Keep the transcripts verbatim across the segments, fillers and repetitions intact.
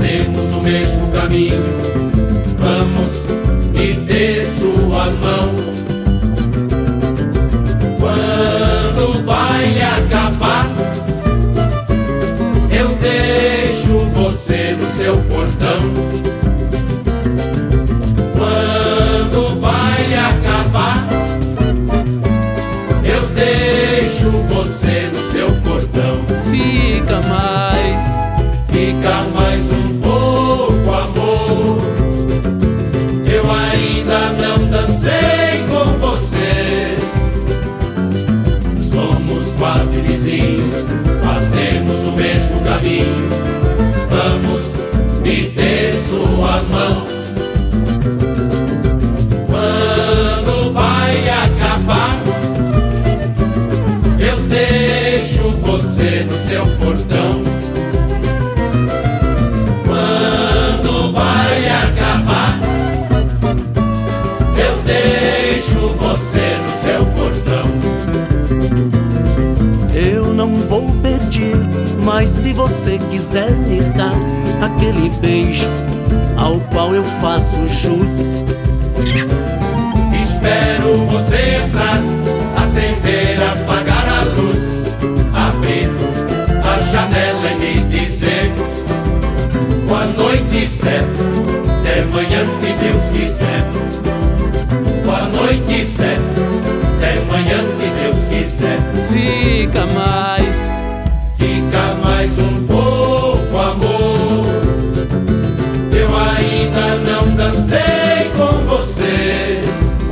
fazemos o mesmo caminho. Vamos me dê sua mão. Quando o baile acabar, eu deixo você no seu portão. Quando o baile acabar, eu deixo você no seu portão. Fica mais, fica mais um pouco, amor. Eu ainda não dancei com você. Somos quase vizinhos, fazemos o mesmo caminho. Vamos, me dê sua mão. Quando o baile acabar, eu deixo você no seu portão. Quando o baile acabar, eu deixo você no seu portão. eu não vou pedir, mas se você quiser me dar aquele beijo ao qual eu faço jus. Espero você entrar, acender, apagar a luz, abrir a janela e me dizer boa noite, certo, até amanhã se Deus quiser. Boa noite, certo, até amanhã se Deus quiser. Fica mais, fica mais um pouco, amor. Eu ainda não dancei com você.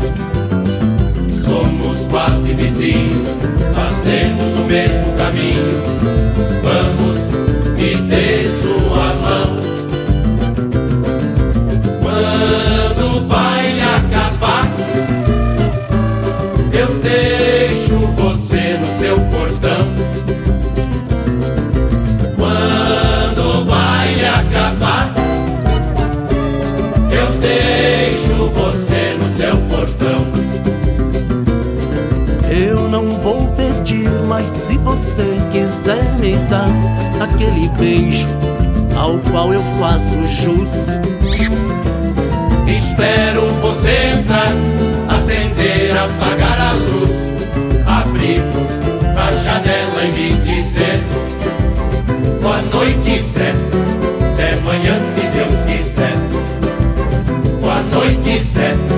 Somos quase vizinhos, fazemos o mesmo caminho. Vamos, me dê sua mão. Quando o baile acabar, eu deixo você no seu portão. Quando o baile acabar, eu deixo você no seu portão. eu não vou pedir, mas se você quiser me dar aquele beijo ao qual eu faço jus. Espero você entrar, acender, apagar a luz, abrir a janela e me dizer boa noite, certo, até amanhã se Deus quiser. Boa noite, certo,